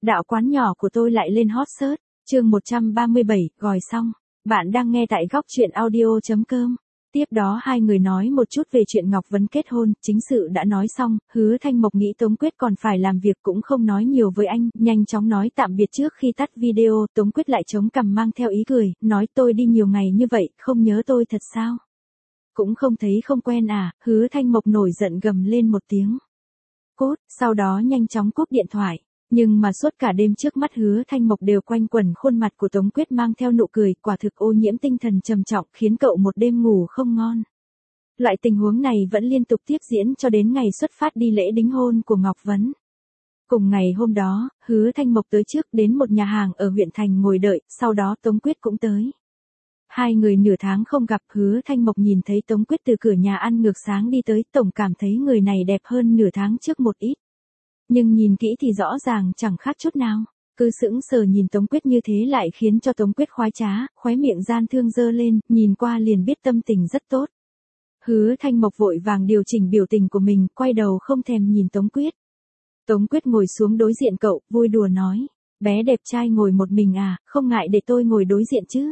Đạo quán nhỏ của tôi lại lên hot search. Chương 137, gòi xong. Bạn đang nghe tại góc truyện audio.com. Tiếp đó hai người nói một chút về chuyện Ngọc Vấn kết hôn, chính sự đã nói xong, Hứa Thanh Mộc nghĩ Tống Quyết còn phải làm việc cũng không nói nhiều với anh, nhanh chóng nói tạm biệt trước khi tắt video. Tống Quyết lại chống cằm mang theo ý cười, nói tôi đi nhiều ngày như vậy, không nhớ tôi thật sao? Cũng không thấy không quen à? Hứa Thanh Mộc nổi giận gầm lên một tiếng. Cút, sau đó nhanh chóng cúp điện thoại. Nhưng mà suốt cả đêm trước mắt Hứa Thanh Mộc đều quanh quẩn khuôn mặt của Tống Quyết mang theo nụ cười, quả thực ô nhiễm tinh thần trầm trọng, khiến cậu một đêm ngủ không ngon. Loại tình huống này vẫn liên tục tiếp diễn cho đến ngày xuất phát đi lễ đính hôn của Ngọc Vấn. Cùng ngày hôm đó, Hứa Thanh Mộc tới trước đến một nhà hàng ở huyện thành ngồi đợi, sau đó Tống Quyết cũng tới. Hai người nửa tháng không gặp, Hứa Thanh Mộc nhìn thấy Tống Quyết từ cửa nhà ăn ngược sáng đi tới, tổng cảm thấy người này đẹp hơn nửa tháng trước một ít. Nhưng nhìn kỹ thì rõ ràng chẳng khác chút nào. Cứ sững sờ nhìn Tống Quyết như thế lại khiến cho Tống Quyết khoái trá, khóe miệng gian thương dơ lên, nhìn qua liền biết tâm tình rất tốt. Hứa Thanh Mộc vội vàng điều chỉnh biểu tình của mình, quay đầu không thèm nhìn Tống Quyết. Tống Quyết ngồi xuống đối diện cậu, vui đùa nói, bé đẹp trai ngồi một mình à, không ngại để tôi ngồi đối diện chứ.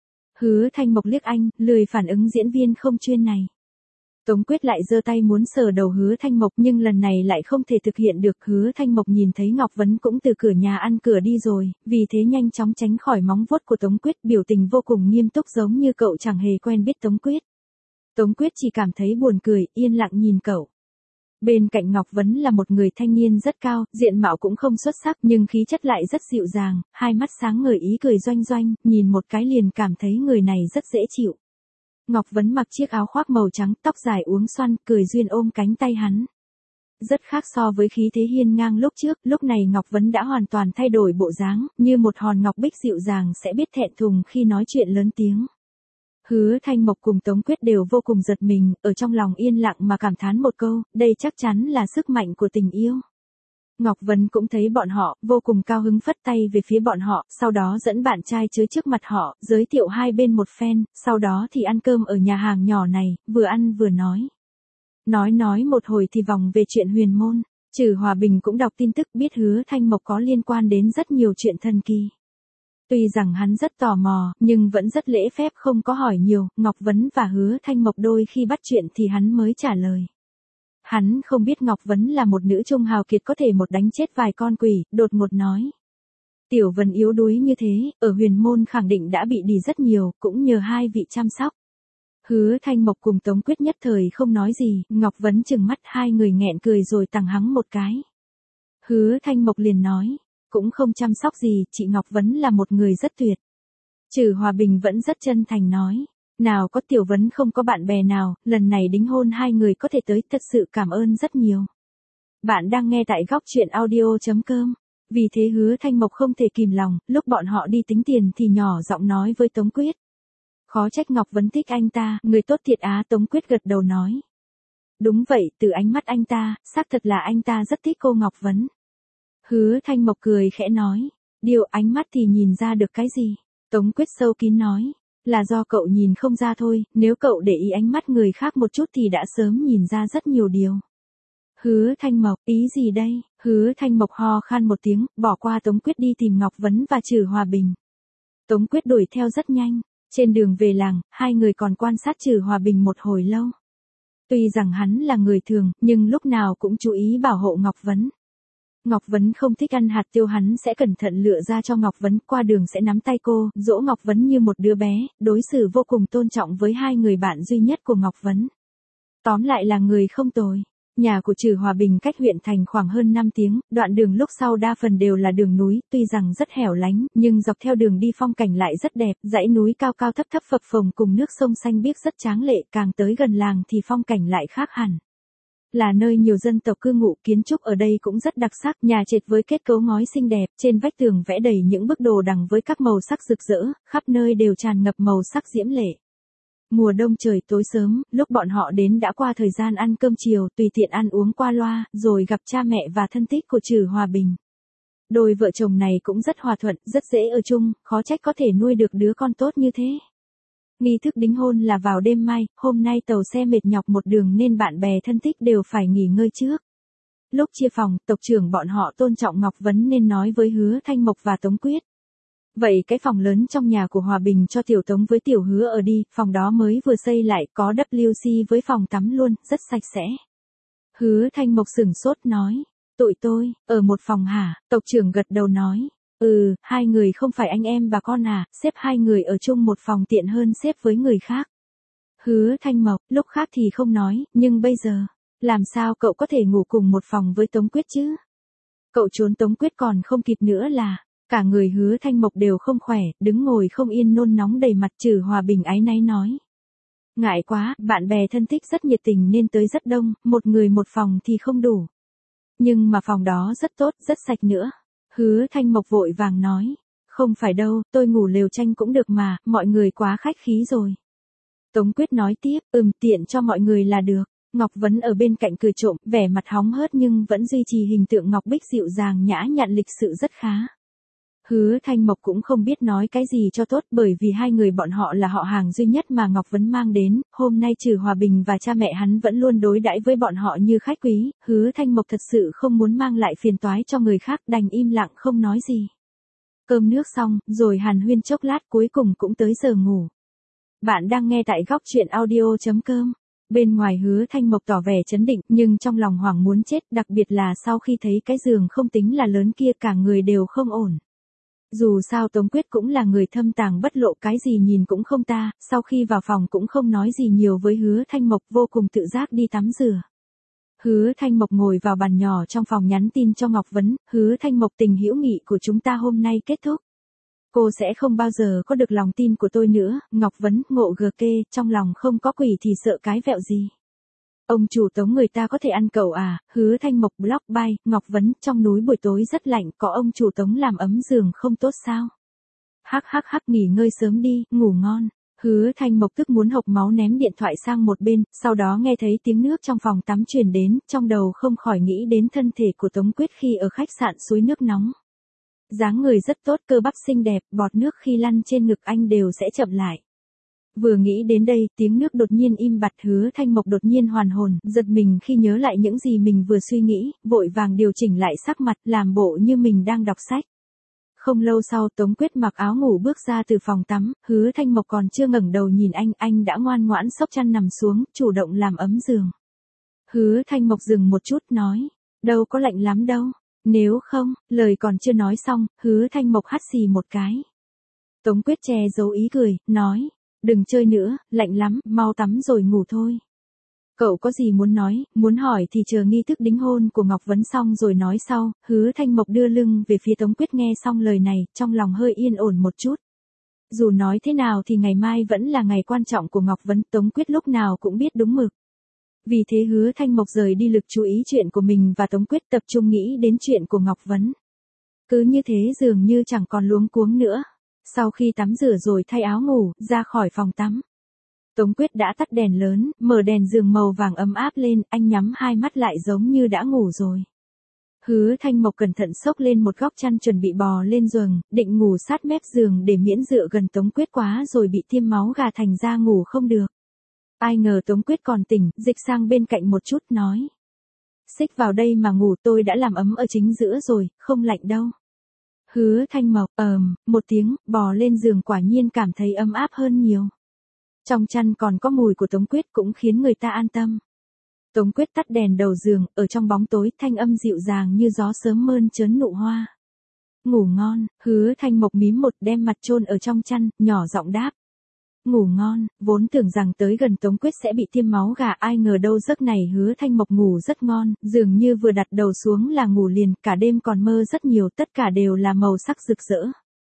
Hứa Thanh Mộc liếc anh, lười phản ứng diễn viên không chuyên này. Tống Quyết lại giơ tay muốn sờ đầu Hứa Thanh Mộc nhưng lần này lại không thể thực hiện được. Hứa Thanh Mộc nhìn thấy Ngọc Vấn cũng từ cửa nhà ăn cửa đi rồi, vì thế nhanh chóng tránh khỏi móng vuốt của Tống Quyết, biểu tình vô cùng nghiêm túc giống như cậu chẳng hề quen biết Tống Quyết. Tống Quyết chỉ cảm thấy buồn cười, yên lặng nhìn cậu. Bên cạnh Ngọc Vấn là một người thanh niên rất cao, diện mạo cũng không xuất sắc nhưng khí chất lại rất dịu dàng, hai mắt sáng ngời ý cười doanh doanh, nhìn một cái liền cảm thấy người này rất dễ chịu. Ngọc Vấn mặc chiếc áo khoác màu trắng, tóc dài uốn xoăn, cười duyên ôm cánh tay hắn. Rất khác so với khí thế hiên ngang lúc trước, lúc này Ngọc Vấn đã hoàn toàn thay đổi bộ dáng, như một hòn ngọc bích dịu dàng sẽ biết thẹn thùng khi nói chuyện lớn tiếng. Hứa Thanh Mộc cùng Tống Quyết đều vô cùng giật mình, ở trong lòng yên lặng mà cảm thán một câu, đây chắc chắn là sức mạnh của tình yêu. Ngọc Vấn cũng thấy bọn họ, vô cùng cao hứng phất tay về phía bọn họ, sau đó dẫn bạn trai tới trước mặt họ, giới thiệu hai bên một phen, sau đó thì ăn cơm ở nhà hàng nhỏ này, vừa ăn vừa nói. Nói một hồi thì vòng về chuyện huyền môn, Trử Hòa Bình cũng đọc tin tức biết Hứa Thanh Mộc có liên quan đến rất nhiều chuyện thần kỳ. Tuy rằng hắn rất tò mò, nhưng vẫn rất lễ phép không có hỏi nhiều, Ngọc Vấn và Hứa Thanh Mộc đôi khi bắt chuyện thì hắn mới trả lời. Hắn không biết Ngọc Vấn là một nữ trung hào kiệt có thể một đánh chết vài con quỷ, đột ngột nói. Tiểu Vân yếu đuối như thế, ở huyền môn khẳng định đã bị đì rất nhiều, cũng nhờ hai vị chăm sóc. Hứa Thanh Mộc cùng Tống Quyết nhất thời không nói gì, Ngọc Vấn trừng mắt hai người nghẹn cười rồi tằng hắng một cái. Hứa Thanh Mộc liền nói, cũng không chăm sóc gì, chị Ngọc Vấn là một người rất tuyệt. Trử Hòa Bình vẫn rất chân thành nói. Nào có Tiểu Vấn không có bạn bè nào, lần này đính hôn hai người có thể tới thật sự cảm ơn rất nhiều. Bạn đang nghe tại góc truyện audio.com. Vì thế Hứa Thanh Mộc không thể kìm lòng, lúc bọn họ đi tính tiền thì nhỏ giọng nói với Tống Quyết. Khó trách Ngọc Vấn thích anh ta, người tốt thiệt á. Tống Quyết gật đầu nói. Đúng vậy, từ ánh mắt anh ta, xác thật là anh ta rất thích cô Ngọc Vấn. Hứa Thanh Mộc cười khẽ nói. Điều ánh mắt thì nhìn ra được cái gì? Tống Quyết sâu kín nói. Là do cậu nhìn không ra thôi, nếu cậu để ý ánh mắt người khác một chút thì đã sớm nhìn ra rất nhiều điều. Hứa Thanh Mộc, ý gì đây? Hứa Thanh Mộc ho khan một tiếng, bỏ qua Tống Quyết đi tìm Ngọc Vấn và Trử Hòa Bình. Tống Quyết đuổi theo rất nhanh, trên đường về làng, hai người còn quan sát Trử Hòa Bình một hồi lâu. Tuy rằng hắn là người thường, nhưng lúc nào cũng chú ý bảo hộ Ngọc Vấn. Ngọc Vấn không thích ăn hạt tiêu hắn sẽ cẩn thận lựa ra cho Ngọc Vấn, qua đường sẽ nắm tay cô, dỗ Ngọc Vấn như một đứa bé, đối xử vô cùng tôn trọng với hai người bạn duy nhất của Ngọc Vấn. Tóm lại là người không tồi. Nhà của Trử Hòa Bình cách huyện thành khoảng hơn 5 tiếng, đoạn đường lúc sau đa phần đều là đường núi, tuy rằng rất hẻo lánh, nhưng dọc theo đường đi phong cảnh lại rất đẹp, dãy núi cao cao thấp thấp phập phồng cùng nước sông xanh biếc rất tráng lệ, càng tới gần làng thì phong cảnh lại khác hẳn. Là nơi nhiều dân tộc cư ngụ, kiến trúc ở đây cũng rất đặc sắc, nhà trệt với kết cấu ngói xinh đẹp, trên vách tường vẽ đầy những bức đồ đằng với các màu sắc rực rỡ, khắp nơi đều tràn ngập màu sắc diễm lệ. Mùa đông trời tối sớm, lúc bọn họ đến đã qua thời gian ăn cơm chiều, tùy tiện ăn uống qua loa, rồi gặp cha mẹ và thân thích của Trử Hòa Bình. Đôi vợ chồng này cũng rất hòa thuận, rất dễ ở chung, khó trách có thể nuôi được đứa con tốt như thế. Nghi thức đính hôn là vào đêm mai, hôm nay tàu xe mệt nhọc một đường nên bạn bè thân thích đều phải nghỉ ngơi trước. Lúc chia phòng, tộc trưởng bọn họ tôn trọng Ngọc Vấn nên nói với Hứa Thanh Mộc và Tống Quyết. Vậy cái phòng lớn trong nhà của Hòa Bình cho Tiểu Tống với Tiểu Hứa ở đi, phòng đó mới vừa xây lại, có WC với phòng tắm luôn, rất sạch sẽ. Hứa Thanh Mộc sửng sốt nói, tụi tôi, ở một phòng hả? Tộc trưởng gật đầu nói, hai người không phải anh em bà con à, xếp hai người ở chung một phòng tiện hơn xếp với người khác. Hứa Thanh Mộc, lúc khác thì không nói, nhưng bây giờ, làm sao cậu có thể ngủ cùng một phòng với Tống Quyết chứ? Cậu trốn Tống Quyết còn không kịp nữa là, cả người Hứa Thanh Mộc đều không khỏe, đứng ngồi không yên nôn nóng đầy mặt. Trừ Hòa Bình áy náy nói. Ngại quá, bạn bè thân thích rất nhiệt tình nên tới rất đông, một người một phòng thì không đủ. Nhưng mà phòng đó rất tốt, rất sạch nữa. Hứa Thanh Mộc vội vàng nói. Không phải đâu, tôi ngủ lều tranh cũng được mà, mọi người quá khách khí rồi. Tống Quyết nói tiếp, tiện cho mọi người là được. Ngọc Vấn ở bên cạnh cười trộm, vẻ mặt hóng hớt nhưng vẫn duy trì hình tượng Ngọc Bích dịu dàng nhã nhặn lịch sự rất khá. Hứa Thanh Mộc cũng không biết nói cái gì cho tốt bởi vì hai người bọn họ là họ hàng duy nhất mà Ngọc Vấn mang đến, hôm nay trừ Hòa Bình và cha mẹ hắn vẫn luôn đối đãi với bọn họ như khách quý, Hứa Thanh Mộc thật sự không muốn mang lại phiền toái cho người khác, đành im lặng không nói gì. Cơm nước xong, rồi hàn huyên chốc lát cuối cùng cũng tới giờ ngủ. Bạn đang nghe tại góc truyện audio.com. Bên ngoài Hứa Thanh Mộc tỏ vẻ chấn định nhưng trong lòng hoảng muốn chết, đặc biệt là sau khi thấy cái giường không tính là lớn kia cả người đều không ổn. Dù sao Tống Quyết cũng là người thâm tàng bất lộ, cái gì nhìn cũng không ta, sau khi vào phòng cũng không nói gì nhiều với Hứa Thanh Mộc, vô cùng tự giác đi tắm rửa. Hứa Thanh Mộc ngồi vào bàn nhỏ trong phòng nhắn tin cho Ngọc Vấn, Hứa Thanh Mộc, tình hữu nghị của chúng ta hôm nay kết thúc. Cô sẽ không bao giờ có được lòng tin của tôi nữa. Ngọc Vấn, ngộ gờ kê, trong lòng không có quỷ thì sợ cái vẹo gì. Ông chủ Tống người ta có thể ăn cậu à? Hứa Thanh Mộc block by. Ngọc Vấn, trong núi buổi tối rất lạnh, có ông chủ Tống làm ấm giường không tốt sao? Hắc, nghỉ ngơi sớm đi, ngủ ngon. Hứa Thanh Mộc tức muốn hộc máu ném điện thoại sang một bên, sau đó nghe thấy tiếng nước trong phòng tắm truyền đến, trong đầu không khỏi nghĩ đến thân thể của Tống Quyết khi ở khách sạn suối nước nóng. Dáng người rất tốt, cơ bắp xinh đẹp, bọt nước khi lăn trên ngực anh đều sẽ chậm lại. Vừa nghĩ đến đây, tiếng nước đột nhiên im bặt. Hứa Thanh Mộc đột nhiên hoàn hồn, giật mình khi nhớ lại những gì mình vừa suy nghĩ, vội vàng điều chỉnh lại sắc mặt, làm bộ như mình đang đọc sách. Không lâu sau, Tống Quyết mặc áo ngủ bước ra từ phòng tắm, Hứa Thanh Mộc còn chưa ngẩng đầu nhìn anh đã ngoan ngoãn xốc chăn nằm xuống, chủ động làm ấm giường. Hứa Thanh Mộc dừng một chút nói, đâu có lạnh lắm đâu. Nếu không, lời còn chưa nói xong, Hứa Thanh Mộc hắt xì một cái. Tống Quyết che giấu ý cười, nói, đừng chơi nữa, lạnh lắm, mau tắm rồi ngủ thôi. Cậu có gì muốn nói, muốn hỏi thì chờ nghi thức đính hôn của Ngọc Vấn xong rồi nói sau. Hứa Thanh Mộc đưa lưng về phía Tống Quyết, nghe xong lời này, trong lòng hơi yên ổn một chút. Dù nói thế nào thì ngày mai vẫn là ngày quan trọng của Ngọc Vấn, Tống Quyết lúc nào cũng biết đúng mực. Vì thế Hứa Thanh Mộc rời đi lực chú ý chuyện của mình và Tống Quyết, tập trung nghĩ đến chuyện của Ngọc Vấn. Cứ như thế dường như chẳng còn luống cuống nữa. Sau khi tắm rửa rồi thay áo ngủ, ra khỏi phòng tắm. Tống Quyết đã tắt đèn lớn, mở đèn giường màu vàng ấm áp lên, anh nhắm hai mắt lại giống như đã ngủ rồi. Hứa Thanh Mộc cẩn thận xốc lên một góc chăn chuẩn bị bò lên giường, định ngủ sát mép giường để miễn dựa gần Tống Quyết quá rồi bị tiêm máu gà thành ra ngủ không được. Ai ngờ Tống Quyết còn tỉnh, dịch sang bên cạnh một chút nói. Xích vào đây mà ngủ, tôi đã làm ấm ở chính giữa rồi, không lạnh đâu. Hứa Thanh Mộc, một tiếng, bò lên giường quả nhiên cảm thấy ấm áp hơn nhiều. Trong chăn còn có mùi của Tống Quyết cũng khiến người ta an tâm. Tống Quyết tắt đèn đầu giường, ở trong bóng tối, thanh âm dịu dàng như gió sớm mơn trớn nụ hoa. Ngủ ngon. Hứa Thanh Mộc mím một, đem mặt chôn ở trong chăn, nhỏ giọng đáp. Ngủ ngon. Vốn tưởng rằng tới gần Tống Quyết sẽ bị tiêm máu gà, ai ngờ đâu giấc này Hứa Thanh Mộc ngủ rất ngon, dường như vừa đặt đầu xuống là ngủ liền, cả đêm còn mơ rất nhiều, tất cả đều là màu sắc rực rỡ.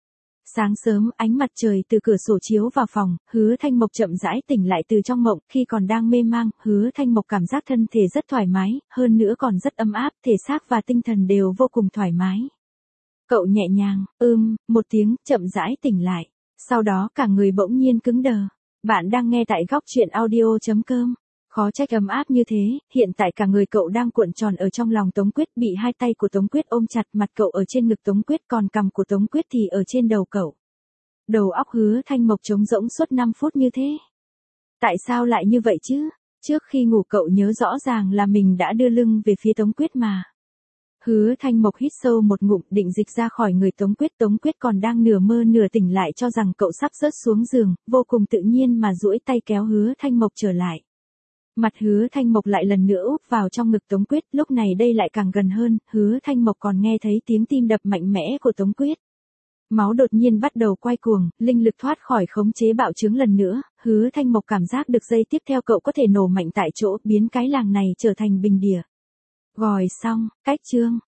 Sáng sớm, ánh mặt trời từ cửa sổ chiếu vào phòng, Hứa Thanh Mộc chậm rãi tỉnh lại từ trong mộng, khi còn đang mê mang, Hứa Thanh Mộc cảm giác thân thể rất thoải mái, hơn nữa còn rất ấm áp, thể xác và tinh thần đều vô cùng thoải mái. Cậu nhẹ nhàng, một tiếng, chậm rãi tỉnh lại. Sau đó cả người bỗng nhiên cứng đờ. Bạn đang nghe tại góc truyện audio.com. Khó trách ấm áp như thế, hiện tại cả người cậu đang cuộn tròn ở trong lòng Tống Quyết, bị hai tay của Tống Quyết ôm chặt, mặt cậu ở trên ngực Tống Quyết, còn cằm của Tống Quyết thì ở trên đầu cậu. Đầu óc Hứa Thanh Mộc trống rỗng suốt 5 phút như thế. Tại sao lại như vậy chứ? Trước khi ngủ cậu nhớ rõ ràng là mình đã đưa lưng về phía Tống Quyết mà. Hứa Thanh Mộc hít sâu một ngụm định dịch ra khỏi người Tống Quyết còn đang nửa mơ nửa tỉnh lại cho rằng cậu sắp rớt xuống giường, vô cùng tự nhiên mà duỗi tay kéo Hứa Thanh Mộc trở lại. Mặt Hứa Thanh Mộc lại lần nữa úp vào trong ngực Tống Quyết, lúc này đây lại càng gần hơn, Hứa Thanh Mộc còn nghe thấy tiếng tim đập mạnh mẽ của Tống Quyết. Máu đột nhiên bắt đầu quay cuồng, linh lực thoát khỏi khống chế bạo chứng lần nữa, Hứa Thanh Mộc cảm giác được giây tiếp theo cậu có thể nổ mạnh tại chỗ, biến cái làng này trở thành bình địa. Gòi xong, cách chương.